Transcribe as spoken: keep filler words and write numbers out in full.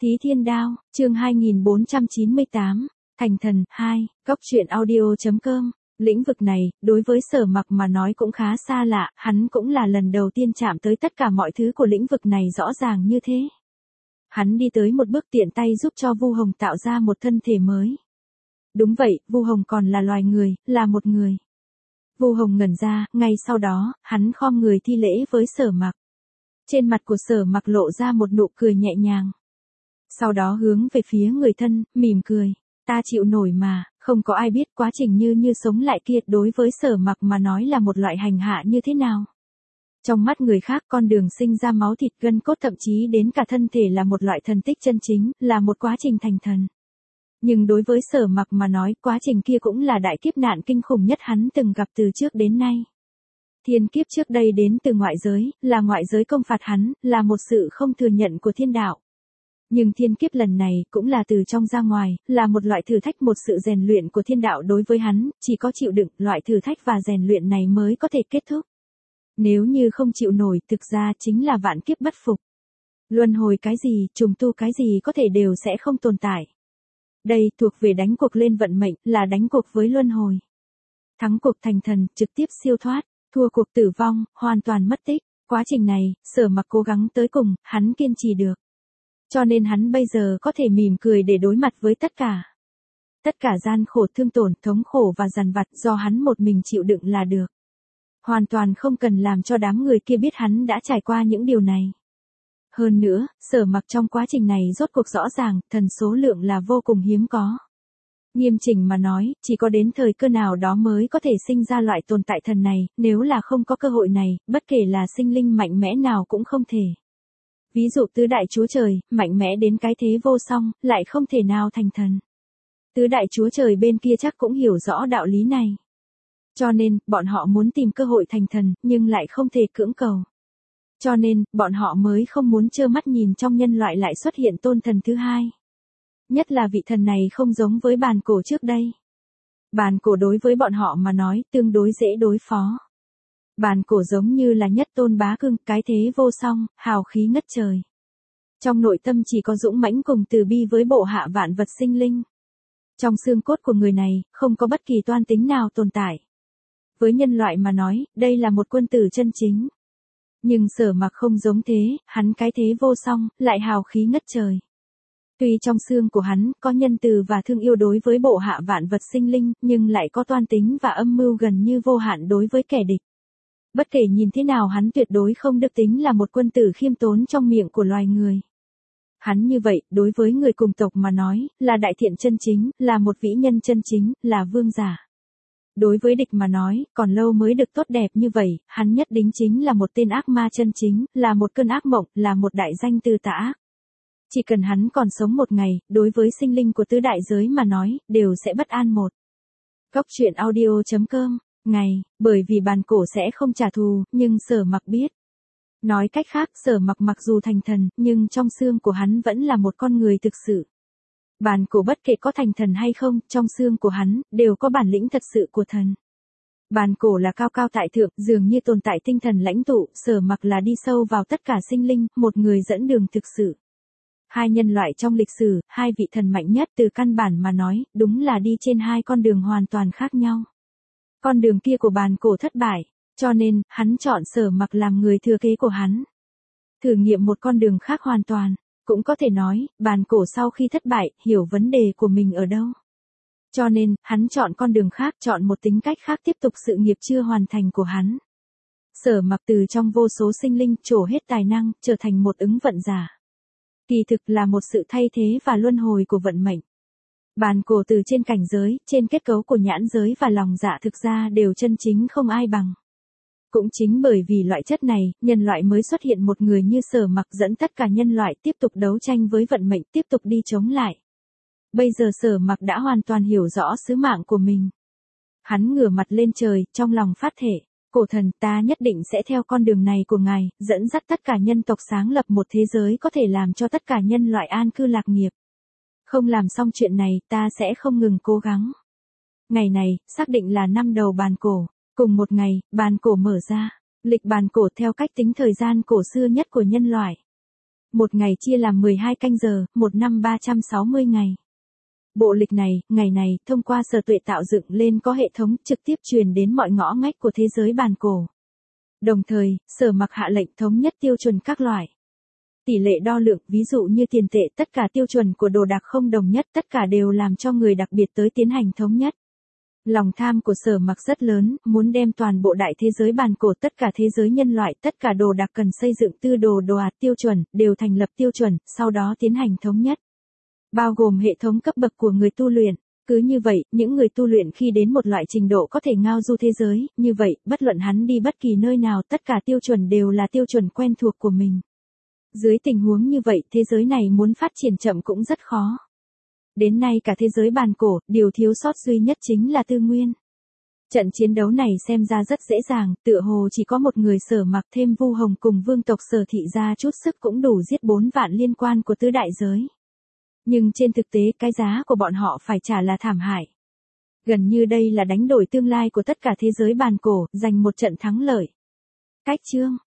Thí Thiên Đao, chương hai nghìn bốn trăm chín mươi tám, Thành Thần, hai, Cóc truyện audio chấm com. Lĩnh vực này, đối với Sở Mặc mà nói cũng khá xa lạ, hắn cũng là lần đầu tiên chạm tới tất cả mọi thứ của lĩnh vực này rõ ràng như thế. Hắn đi tới một bước tiện tay giúp cho Vu Hồng tạo ra một thân thể mới. Đúng vậy, Vu Hồng còn là loài người, là một người. Vu Hồng ngẩn ra, ngay sau đó, hắn khom người thi lễ với Sở Mặc. Trên mặt của Sở Mặc lộ ra một nụ cười nhẹ nhàng. Sau đó hướng về phía người thân, mỉm cười. Ta chịu nổi mà, không có ai biết quá trình như như sống lại kia đối với Sở Mặc mà nói là một loại hành hạ như thế nào. Trong mắt người khác con đường sinh ra máu thịt gân cốt thậm chí đến cả thân thể là một loại thần tích chân chính, là một quá trình thành thần. Nhưng đối với Sở Mặc mà nói quá trình kia cũng là đại kiếp nạn kinh khủng nhất hắn từng gặp từ trước đến nay. Thiên kiếp trước đây đến từ ngoại giới, là ngoại giới công phạt hắn, là một sự không thừa nhận của thiên đạo. Nhưng thiên kiếp lần này cũng là từ trong ra ngoài, là một loại thử thách, một sự rèn luyện của thiên đạo đối với hắn, chỉ có chịu đựng loại thử thách và rèn luyện này mới có thể kết thúc. Nếu như không chịu nổi thực ra chính là vạn kiếp bất phục. Luân hồi cái gì, trùng tu cái gì có thể đều sẽ không tồn tại. Đây thuộc về đánh cuộc lên vận mệnh, là đánh cuộc với luân hồi. Thắng cuộc thành thần, trực tiếp siêu thoát, thua cuộc tử vong, hoàn toàn mất tích. Quá trình này, Sở Mặc cố gắng tới cùng, hắn kiên trì được. Cho nên hắn bây giờ có thể mỉm cười để đối mặt với tất cả. Tất cả gian khổ, thương tổn, thống khổ và dằn vặt do hắn một mình chịu đựng là được. Hoàn toàn không cần làm cho đám người kia biết hắn đã trải qua những điều này. Hơn nữa, Sở Mặc trong quá trình này rốt cuộc rõ ràng, thần số lượng là vô cùng hiếm có. Nghiêm chỉnh mà nói, chỉ có đến thời cơ nào đó mới có thể sinh ra loại tồn tại thần này, nếu là không có cơ hội này, bất kể là sinh linh mạnh mẽ nào cũng không thể. Ví dụ tứ đại chúa trời, mạnh mẽ đến cái thế vô song, lại không thể nào thành thần. Tứ đại chúa trời bên kia chắc cũng hiểu rõ đạo lý này. Cho nên, bọn họ muốn tìm cơ hội thành thần, nhưng lại không thể cưỡng cầu. Cho nên, bọn họ mới không muốn trơ mắt nhìn trong nhân loại lại xuất hiện tôn thần thứ hai. Nhất là vị thần này không giống với bàn cổ trước đây. Bàn cổ đối với bọn họ mà nói, tương đối dễ đối phó. Bàn cổ giống như là nhất tôn bá cương, cái thế vô song, hào khí ngất trời. Trong nội tâm chỉ có dũng mãnh cùng từ bi với bộ hạ vạn vật sinh linh. Trong xương cốt của người này, không có bất kỳ toan tính nào tồn tại. Với nhân loại mà nói, đây là một quân tử chân chính. Nhưng Sở Mặc không giống thế, hắn cái thế vô song, lại hào khí ngất trời. Tuy trong xương của hắn có nhân từ và thương yêu đối với bộ hạ vạn vật sinh linh, nhưng lại có toan tính và âm mưu gần như vô hạn đối với kẻ địch. Bất kể nhìn thế nào hắn tuyệt đối không được tính là một quân tử khiêm tốn trong miệng của loài người. Hắn như vậy, đối với người cùng tộc mà nói, là đại thiện chân chính, là một vĩ nhân chân chính, là vương giả. Đối với địch mà nói, còn lâu mới được tốt đẹp như vậy, hắn nhất định chính là một tên ác ma chân chính, là một cơn ác mộng, là một đại danh từ tà ác. Chỉ cần hắn còn sống một ngày, đối với sinh linh của tứ đại giới mà nói, đều sẽ bất an một. Cóc truyện audio chấm com, ngày, bởi vì bàn cổ sẽ không trả thù, nhưng Sở Mặc biết. Nói cách khác, Sở Mặc mặc dù thành thần, nhưng trong xương của hắn vẫn là một con người thực sự. Bàn cổ bất kể có thành thần hay không, trong xương của hắn, đều có bản lĩnh thật sự của thần. Bàn cổ là cao cao tại thượng, dường như tồn tại tinh thần lãnh tụ, Sở Mặc là đi sâu vào tất cả sinh linh, một người dẫn đường thực sự. Hai nhân loại trong lịch sử, hai vị thần mạnh nhất từ căn bản mà nói, đúng là đi trên hai con đường hoàn toàn khác nhau. Con đường kia của bàn cổ thất bại, cho nên, hắn chọn Sở Mặc làm người thừa kế của hắn. Thử nghiệm một con đường khác hoàn toàn, cũng có thể nói, bàn cổ sau khi thất bại, hiểu vấn đề của mình ở đâu. Cho nên, hắn chọn con đường khác, chọn một tính cách khác tiếp tục sự nghiệp chưa hoàn thành của hắn. Sở Mặc từ trong vô số sinh linh trổ hết tài năng, trở thành một ứng vận giả. Kỳ thực là một sự thay thế và luân hồi của vận mệnh. Bàn cổ từ trên cảnh giới, trên kết cấu của nhãn giới và lòng dạ thực ra đều chân chính không ai bằng. Cũng chính bởi vì loại chất này, nhân loại mới xuất hiện một người như Sở Mặc dẫn tất cả nhân loại tiếp tục đấu tranh với vận mệnh, tiếp tục đi chống lại. Bây giờ Sở Mặc đã hoàn toàn hiểu rõ sứ mạng của mình. Hắn ngửa mặt lên trời, trong lòng phát thệ, cổ thần, ta nhất định sẽ theo con đường này của ngài, dẫn dắt tất cả nhân tộc sáng lập một thế giới có thể làm cho tất cả nhân loại an cư lạc nghiệp. Không làm xong chuyện này, ta sẽ không ngừng cố gắng. Ngày này, xác định là năm đầu bàn cổ. Cùng một ngày, bàn cổ mở ra. Lịch bàn cổ theo cách tính thời gian cổ xưa nhất của nhân loại. Một ngày chia làm mười hai canh giờ, một năm ba trăm sáu mươi ngày. Bộ lịch này, ngày này, thông qua Sở Tuệ tạo dựng lên có hệ thống trực tiếp truyền đến mọi ngõ ngách của thế giới bàn cổ. Đồng thời, Sở Mặc hạ lệnh thống nhất tiêu chuẩn các loại tỷ lệ đo lượng, ví dụ như tiền tệ, tất cả tiêu chuẩn của đồ đạc không đồng nhất, tất cả đều làm cho người đặc biệt tới tiến hành thống nhất. Lòng tham của Sở Mặc rất lớn, muốn đem toàn bộ đại thế giới bàn cổ, tất cả thế giới nhân loại, tất cả đồ đạc cần xây dựng tư đồ đồ ạt tiêu chuẩn, đều thành lập tiêu chuẩn, sau đó tiến hành thống nhất. Bao gồm hệ thống cấp bậc của người tu luyện. Cứ như vậy, những người tu luyện khi đến một loại trình độ có thể ngao du thế giới, như vậy, bất luận hắn đi bất kỳ nơi nào, tất cả tiêu chuẩn đều là tiêu chuẩn quen thuộc của mình. Dưới tình huống như vậy, thế giới này muốn phát triển chậm cũng rất khó. Đến nay cả thế giới bàn cổ, điều thiếu sót duy nhất chính là tư nguyên. Trận chiến đấu này xem ra rất dễ dàng, tựa hồ chỉ có một người Sở Mặc thêm Vu Hồng cùng vương tộc Sở Thị ra chút sức cũng đủ giết bốn vạn liên quan của tứ đại giới. Nhưng trên thực tế cái giá của bọn họ phải trả là thảm hại. Gần như đây là đánh đổi tương lai của tất cả thế giới bàn cổ, giành một trận thắng lợi. Cách chương